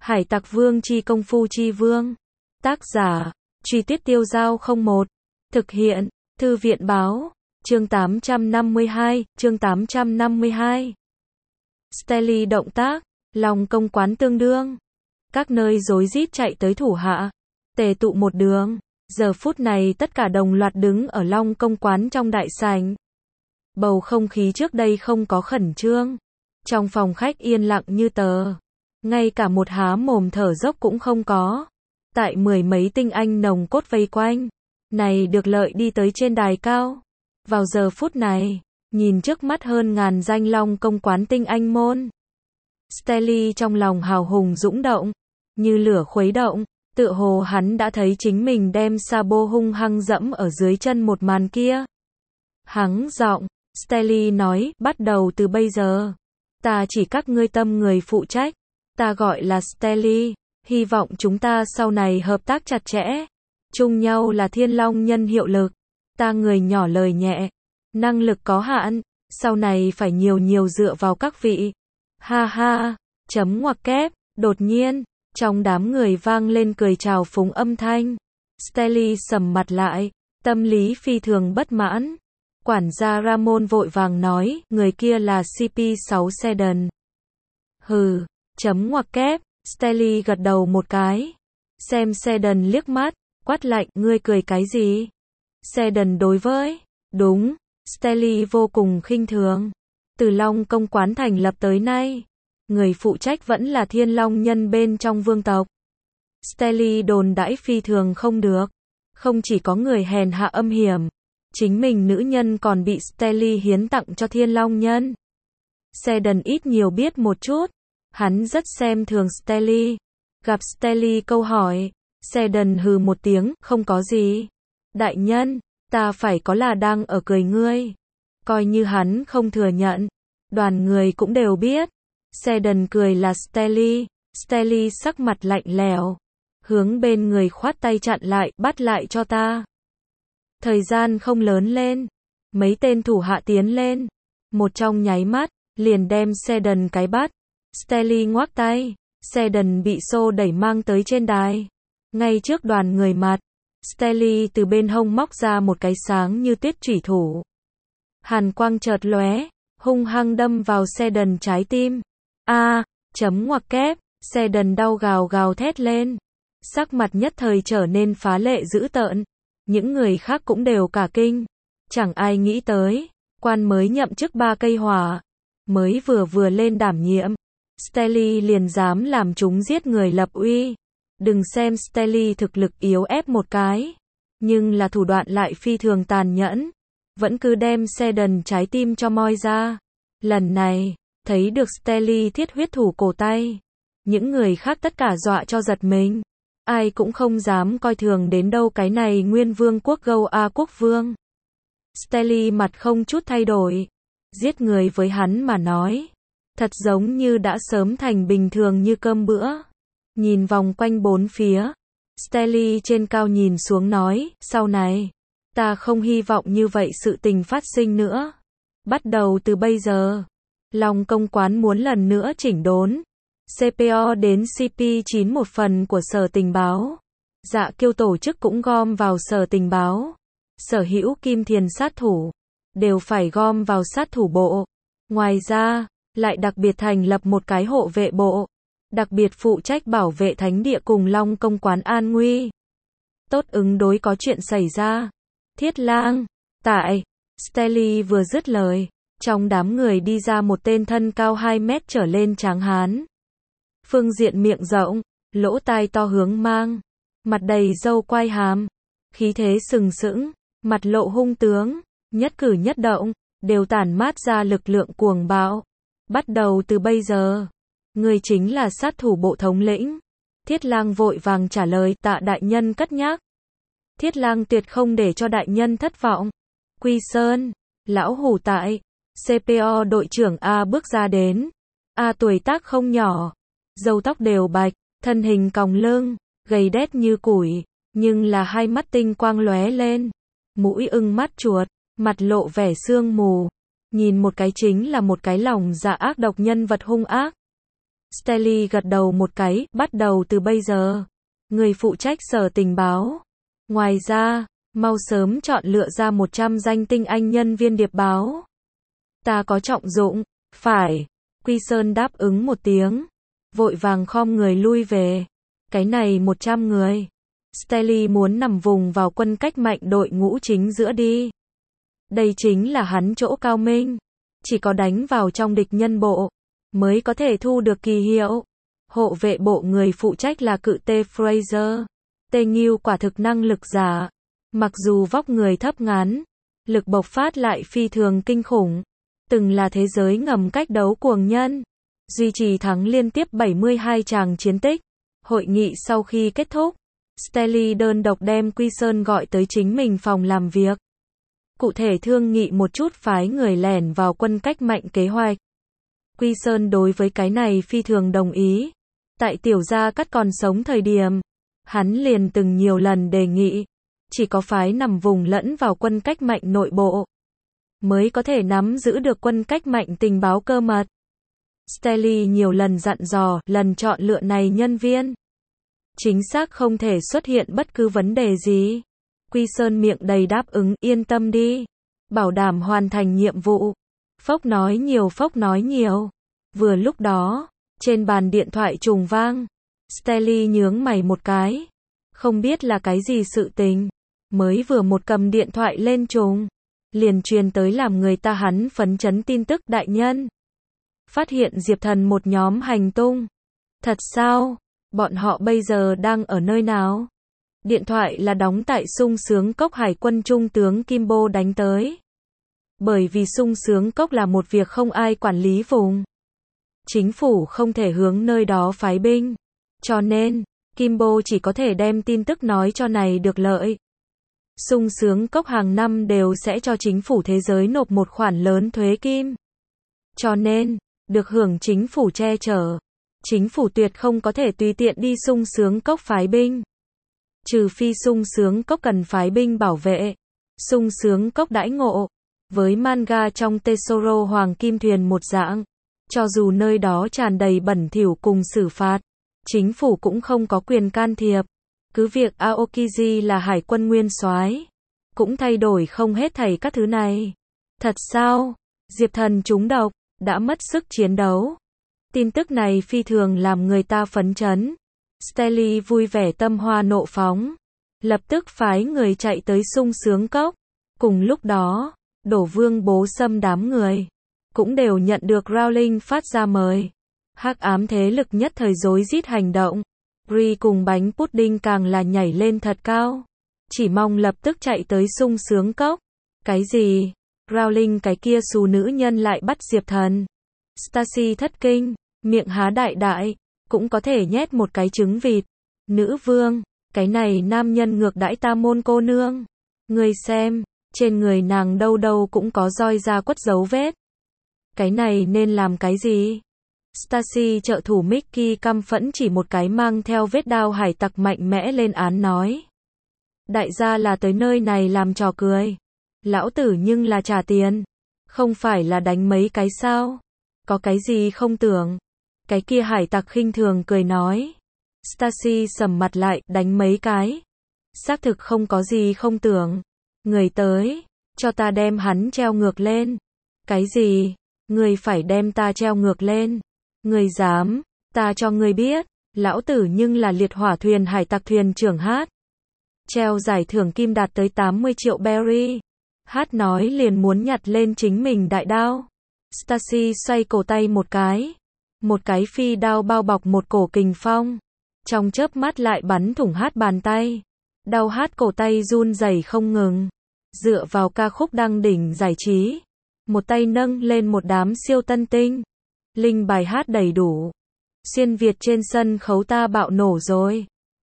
Hải Tặc Vương chi công phu chi vương. Tác giả, Truy Tuyết Tiêu Giao 01. Thực hiện, Thư viện báo, chương 852, chương 852. Stelly động tác, lòng công quán tương đương. Các nơi rối rít chạy tới thủ hạ, tề tụ một đường. Giờ phút này tất cả đồng loạt đứng ở Long công quán trong đại sảnh. Bầu không khí trước đây không có khẩn trương. Trong phòng khách yên lặng như tờ. Ngay cả một há mồm thở dốc cũng không có. Tại mười mấy tinh anh nồng cốt vây quanh. Này được lợi đi tới trên đài cao. Vào giờ phút này, nhìn trước mắt hơn ngàn danh Long công quán tinh anh môn. Stelly trong lòng hào hùng dũng động. Như lửa khuấy động. Tựa hồ hắn đã thấy chính mình đem Sabo hung hăng dẫm ở dưới chân một màn kia. Hắng giọng, Stelly nói, bắt đầu từ bây giờ. Ta chỉ các ngươi tâm người phụ trách. Ta gọi là Stelly. Hy vọng chúng ta sau này hợp tác chặt chẽ. Chung nhau là Thiên Long nhân hiệu lực. Ta người nhỏ lời nhẹ. Năng lực có hạn. Sau này phải nhiều dựa vào các vị. Ha ha. Chấm ngoặc kép. Đột nhiên. Trong đám người vang lên cười chào phúng âm thanh. Stelly sầm mặt lại. Tâm lý phi thường bất mãn. Quản gia Ramon vội vàng nói. Người kia là CP6 Sedan. Hừ. Chấm ngoặc kép. Stelly gật đầu một cái. Xem Sedan liếc mắt. Quát lạnh. Ngươi cười cái gì? Sedan đối với. Đúng. Stelly vô cùng khinh thường. Từ Long công quán thành lập tới nay. Người phụ trách vẫn là Thiên Long nhân bên trong vương tộc. Stelly đồn đãi phi thường không được. Không chỉ có người hèn hạ âm hiểm. Chính mình nữ nhân còn bị Stelly hiến tặng cho Thiên Long nhân. Sedan ít nhiều biết một chút. Hắn rất xem thường Stelly. Gặp Stelly câu hỏi. Sedan hừ một tiếng, không có gì. Đại nhân, ta phải có là đang ở cười ngươi. Coi như hắn không thừa nhận. Đoàn người cũng đều biết. Sedan cười là Stelly. Stelly sắc mặt lạnh lẽo. Hướng bên người khoát tay chặn lại, bắt lại cho ta. Thời gian không lớn lên. Mấy tên thủ hạ tiến lên. Một trong nháy mắt, liền đem Sedan cái bắt. Stelly ngoác tay. Sedan bị xô đẩy mang tới trên đài. Ngay trước đoàn người mặt. Stelly từ bên hông móc ra một cái sáng như tuyết chủy thủ. Hàn quang chợt lóe. Hung hăng đâm vào Sedan trái tim. Chấm ngoặc kép. Sedan đau gào gào thét lên. Sắc mặt nhất thời trở nên phá lệ dữ tợn. Những người khác cũng đều cả kinh. Chẳng ai nghĩ tới. Quan mới nhậm chức 3 cây hỏa. Mới vừa lên đảm nhiệm. Stelly liền dám làm chúng giết người lập uy. Đừng xem Stelly thực lực yếu ép một cái. Nhưng là thủ đoạn lại phi thường tàn nhẫn. Vẫn cứ đem Sedan trái tim cho moi ra. Lần này, thấy được Stelly thiết huyết thủ cổ tay. Những người khác tất cả dọa cho giật mình. Ai cũng không dám coi thường đến đâu cái này nguyên vương quốc Gâu A quốc vương. Stelly mặt không chút thay đổi. Giết người với hắn mà nói. Thật giống như đã sớm thành bình thường như cơm bữa. Nhìn vòng quanh bốn phía. Stelly trên cao nhìn xuống nói, sau này. Ta không hy vọng như vậy sự tình phát sinh nữa. Bắt đầu từ bây giờ. Long công quán muốn lần nữa chỉnh đốn. CPO đến CP9 một phần của sở tình báo. Dạ kiêu tổ chức cũng gom vào sở tình báo. Sở hữu kim thiền sát thủ. Đều phải gom vào sát thủ bộ. Ngoài ra, lại đặc biệt thành lập một cái hộ vệ bộ. Đặc biệt phụ trách bảo vệ thánh địa cùng Long công quán an nguy. Tốt ứng đối có chuyện xảy ra. Thiết Lang. Tại. Stelly vừa dứt lời. Trong đám người đi ra một tên thân cao 2 mét trở lên tráng hán. Phương diện miệng rộng. Lỗ tai to hướng mang. Mặt đầy râu quai hàm. Khí thế sừng sững. Mặt lộ hung tướng. Nhất cử nhất động. Đều tản mát ra lực lượng cuồng bạo. Bắt đầu từ bây giờ. Người chính là sát thủ bộ thống lĩnh. Thiết Lang vội vàng trả lời tạ đại nhân cất nhắc. Thiết Lang tuyệt không để cho đại nhân thất vọng. Quy Sơn. Lão hủ tại. CPO đội trưởng A bước ra đến. A tuổi tác không nhỏ. Râu tóc đều bạch. Thân hình còng lưng. Gầy đét như củi. Nhưng là hai mắt tinh quang lóe lên. Mũi ưng mắt chuột. Mặt lộ vẻ sương mù. Nhìn một cái chính là một cái lòng dạ ác độc nhân vật hung ác. Stanley gật đầu một cái, bắt đầu từ bây giờ. Người phụ trách sở tình báo. Ngoài ra, mau sớm chọn lựa ra 100 danh tinh anh nhân viên điệp báo. Ta có trọng dụng. Phải. Quy Sơn đáp ứng một tiếng. Vội vàng khom người lui về. Cái này 100 người. Stanley muốn nằm vùng vào quân cách mạnh đội ngũ chính giữa đi. Đây chính là hắn chỗ cao minh. Chỉ có đánh vào trong địch nhân bộ, mới có thể thu được kỳ hiệu. Hộ vệ bộ người phụ trách là cự T. Fraser. T. Nghiêu quả thực năng lực giả. Mặc dù vóc người thấp ngắn, lực bộc phát lại phi thường kinh khủng. Từng là thế giới ngầm cách đấu cuồng nhân. Duy trì thắng liên tiếp 72 tràng chiến tích. Hội nghị sau khi kết thúc, Stanley đơn độc đem Quy Sơn gọi tới chính mình phòng làm việc. Cụ thể thương nghị một chút phái người lẻn vào quân cách mạnh kế hoạch. Quy Sơn đối với cái này phi thường đồng ý. Tại tiểu gia cắt còn sống thời điểm, hắn liền từng nhiều lần đề nghị, chỉ có phái nằm vùng lẫn vào quân cách mạnh nội bộ, mới có thể nắm giữ được quân cách mạnh tình báo cơ mật. Stanley nhiều lần dặn dò, lần chọn lựa này nhân viên chính xác không thể xuất hiện bất cứ vấn đề gì. Quy Sơn miệng đầy đáp ứng, yên tâm đi, bảo đảm hoàn thành nhiệm vụ. Phốc nói nhiều. Vừa lúc đó, trên bàn điện thoại trùng vang. Stanley nhướng mày một cái. Không biết là cái gì sự tình. Mới vừa một cầm điện thoại lên trùng, liền truyền tới làm người ta hắn phấn chấn tin tức đại nhân. Phát hiện Diệp Thần một nhóm hành tung. Thật sao? Bọn họ bây giờ đang ở nơi nào? Điện thoại là đóng tại Sung Sướng Cốc Hải quân Trung tướng Kimbo đánh tới. Bởi vì Sung Sướng Cốc là một việc không ai quản lý vùng. Chính phủ không thể hướng nơi đó phái binh. Cho nên, Kimbo chỉ có thể đem tin tức nói cho này được lợi. Sung Sướng Cốc hàng năm đều sẽ cho chính phủ thế giới nộp một khoản lớn thuế kim. Cho nên, được hưởng chính phủ che chở. Chính phủ tuyệt không có thể tùy tiện đi Sung Sướng Cốc phái binh. Trừ phi Sung Sướng Cốc cần phái binh bảo vệ. Sung Sướng Cốc đãi ngộ. Với manga trong Tesoro Hoàng Kim Thuyền một dạng. Cho dù nơi đó tràn đầy bẩn thỉu cùng xử phạt, chính phủ cũng không có quyền can thiệp. Cứ việc Aokiji là hải quân nguyên soái, cũng thay đổi không hết thảy các thứ này. Thật sao? Diệp Thần trúng độc, đã mất sức chiến đấu. Tin tức này phi thường làm người ta phấn chấn. Stanley vui vẻ tâm hoa nộ phóng. Lập tức phái người chạy tới Sung Sướng Cốc. Cùng lúc đó, Đổ Vương Bố Sâm đám người cũng đều nhận được Rowling phát ra mời. Hắc ám thế lực nhất thời rối rít hành động. Brie cùng bánh pudding càng là nhảy lên thật cao. Chỉ mong lập tức chạy tới Sung Sướng Cốc. Cái gì? Rowling cái kia xù nữ nhân lại bắt Diệp Thần. Stacy thất kinh, miệng há đại đại, cũng có thể nhét một cái trứng vịt. Nữ vương, cái này nam nhân ngược đãi ta môn cô nương. Ngươi xem, trên người nàng đâu đâu cũng có roi da quất dấu vết. Cái này nên làm cái gì? Stacy trợ thủ Mickey căm phẫn chỉ một cái mang theo vết đao hải tặc mạnh mẽ lên án nói. Đại gia là tới nơi này làm trò cười. Lão tử nhưng là trả tiền. Không phải là đánh mấy cái sao? Có cái gì không tưởng? Cái kia hải tặc khinh thường cười nói. Stacy sầm mặt lại, đánh mấy cái. Xác thực không có gì không tưởng. Người tới, cho ta đem hắn treo ngược lên. Cái gì? Người phải đem ta treo ngược lên. Người dám, ta cho người biết, lão tử nhưng là liệt hỏa thuyền hải tặc thuyền trưởng Hát. Treo giải thưởng kim đạt tới 80 triệu berry. Hát nói liền muốn nhặt lên chính mình đại đao. Stacy xoay cổ tay một cái. Một cái phi đao bao bọc một cổ kình phong. Trong chớp mắt lại bắn thủng Hát bàn tay. Đau Hát cổ tay run rẩy không ngừng. Dựa vào ca khúc đăng đỉnh giải trí. Một tay nâng lên một đám siêu tân tinh. Linh bài Hát đầy đủ. Xuyên Việt trên sân khấu ta bạo nổ rồi.